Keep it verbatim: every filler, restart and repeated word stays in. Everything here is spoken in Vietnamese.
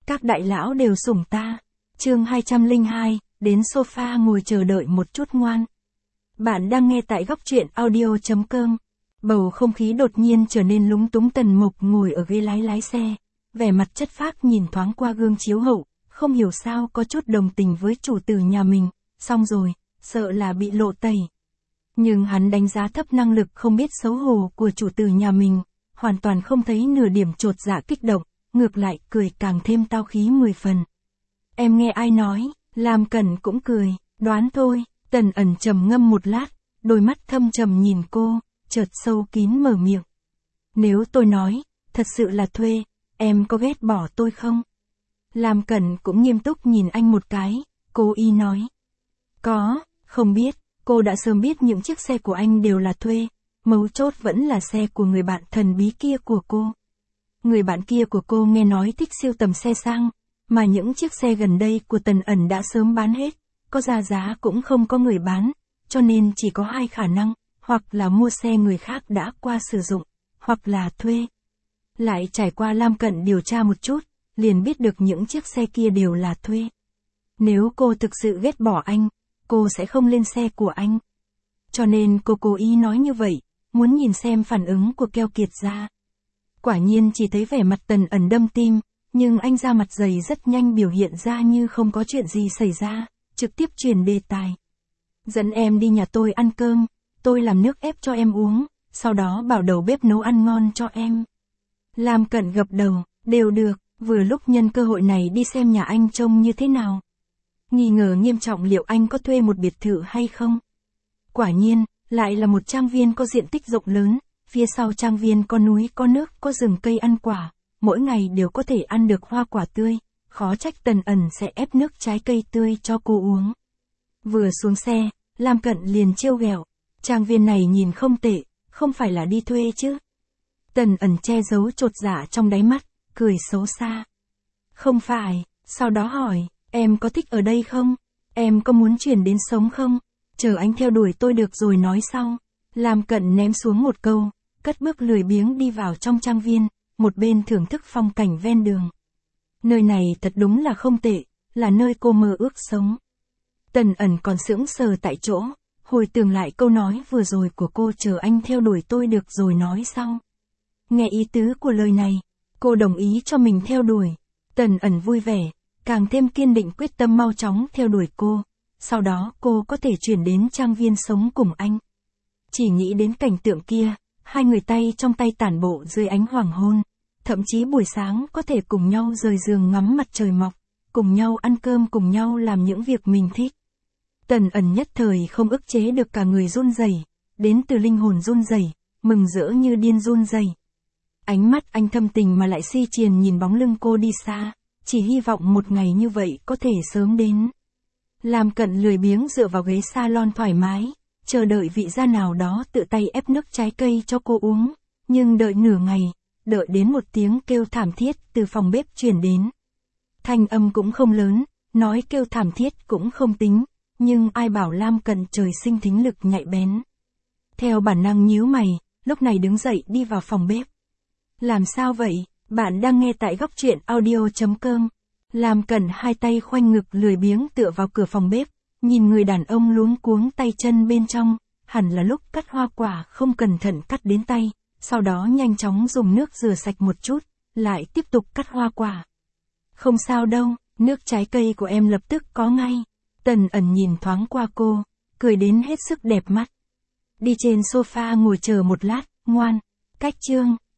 Các đại lão đều sủng ta. Chương hai trăm lẻ hai, đến sofa ngồi chờ đợi một chút ngoan. Bạn đang nghe tại góc truyện audio chấm com. Bầu không khí đột nhiên trở nên lúng túng. Tần Mục ngồi ở ghế lái lái xe, vẻ mặt chất phác nhìn thoáng qua gương chiếu hậu, không hiểu sao có chút đồng tình với chủ tử nhà mình, xong rồi, sợ là bị lộ tẩy. Nhưng hắn đánh giá thấp năng lực không biết xấu hổ của chủ tử nhà mình, hoàn toàn không thấy nửa điểm chột dạ kích động, ngược lại cười càng thêm tao khí mười phần. Em nghe ai nói, Lam Cẩn cũng cười, đoán thôi. Tần Ẩn trầm ngâm một lát, đôi mắt thâm trầm nhìn cô, chợt sâu kín mở miệng. Nếu tôi nói, thật sự là thuê, em có ghét bỏ tôi không? Lam Cẩn cũng nghiêm túc nhìn anh một cái, cô y nói. Có, không biết, cô đã sớm biết những chiếc xe của anh đều là thuê, mấu chốt vẫn là xe của người bạn thần bí kia của cô. Người bạn kia của cô nghe nói thích siêu tầm xe sang, mà những chiếc xe gần đây của Tần Ẩn đã sớm bán hết, có ra giá cũng không có người bán, cho nên chỉ có hai khả năng, hoặc là mua xe người khác đã qua sử dụng, hoặc là thuê. Lại trải qua Lam Cẩn điều tra một chút, liền biết được những chiếc xe kia đều là thuê. Nếu cô thực sự ghét bỏ anh, cô sẽ không lên xe của anh. Cho nên cô cố ý nói như vậy, muốn nhìn xem phản ứng của Keo Kiệt ra. Quả nhiên chỉ thấy vẻ mặt Tần Ẩn đâm tim, nhưng anh ra mặt dày rất nhanh biểu hiện ra như không có chuyện gì xảy ra, trực tiếp chuyển đề tài. Dẫn em đi nhà tôi ăn cơm, tôi làm nước ép cho em uống, sau đó bảo đầu bếp nấu ăn ngon cho em. Lam Cẩn gật đầu, đều được, vừa lúc nhân cơ hội này đi xem nhà anh trông như thế nào. Nghi ngờ nghiêm trọng liệu anh có thuê một biệt thự hay không. Quả nhiên, lại là một trang viên có diện tích rộng lớn, phía sau trang viên có núi có nước có rừng cây ăn quả, mỗi ngày đều có thể ăn được hoa quả tươi, khó trách Tần Ẩn sẽ ép nước trái cây tươi cho cô uống. Vừa xuống xe, Lam Cẩn liền trêu ghẹo, trang viên này nhìn không tệ, không phải là đi thuê chứ. Tần Ẩn che giấu chột dạ trong đáy mắt, cười xấu xa. Không phải, sau đó hỏi, em có thích ở đây không? Em có muốn chuyển đến sống không? Chờ anh theo đuổi tôi được rồi nói sau. Lam Cẩn ném xuống một câu, cất bước lười biếng đi vào trong trang viên, một bên thưởng thức phong cảnh ven đường. Nơi này thật đúng là không tệ, là nơi cô mơ ước sống. Tần Ẩn còn sững sờ tại chỗ, hồi tưởng lại câu nói vừa rồi của cô, chờ anh theo đuổi tôi được rồi nói sau. Nghe ý tứ của lời này, cô đồng ý cho mình theo đuổi. Tần Ẩn vui vẻ, càng thêm kiên định quyết tâm mau chóng theo đuổi cô, sau đó cô có thể chuyển đến trang viên sống cùng anh. Chỉ nghĩ đến cảnh tượng kia, hai người tay trong tay tản bộ dưới ánh hoàng hôn, thậm chí buổi sáng có thể cùng nhau rời giường ngắm mặt trời mọc, cùng nhau ăn cơm, cùng nhau làm những việc mình thích. Tần Ẩn nhất thời không ức chế được, cả người run rẩy, đến từ linh hồn run rẩy, mừng rỡ như điên run rẩy. Ánh mắt anh thâm tình mà lại si triền nhìn bóng lưng cô đi xa, chỉ hy vọng một ngày như vậy có thể sớm đến. Lam Cẩn lười biếng dựa vào ghế salon thoải mái, chờ đợi vị gia nào đó tự tay ép nước trái cây cho cô uống, nhưng đợi nửa ngày, đợi đến một tiếng kêu thảm thiết từ phòng bếp truyền đến. Thanh âm cũng không lớn, nói kêu thảm thiết cũng không tính, nhưng ai bảo Lam Cẩn trời sinh thính lực nhạy bén. Theo bản năng nhíu mày, lúc này đứng dậy đi vào phòng bếp. Làm sao vậy? Bạn đang nghe tại góc truyện audio chấm com. Lam Cẩn hai tay khoanh ngực lười biếng tựa vào cửa phòng bếp, nhìn người đàn ông luống cuống tay chân bên trong, hẳn là lúc cắt hoa quả không cẩn thận cắt đến tay, sau đó nhanh chóng dùng nước rửa sạch một chút, lại tiếp tục cắt hoa quả. Không sao đâu, nước trái cây của em lập tức có ngay. Tần Ẩn nhìn thoáng qua cô, cười đến hết sức đẹp mắt. Đi trên sofa ngồi chờ một lát, ngoan. Cách chương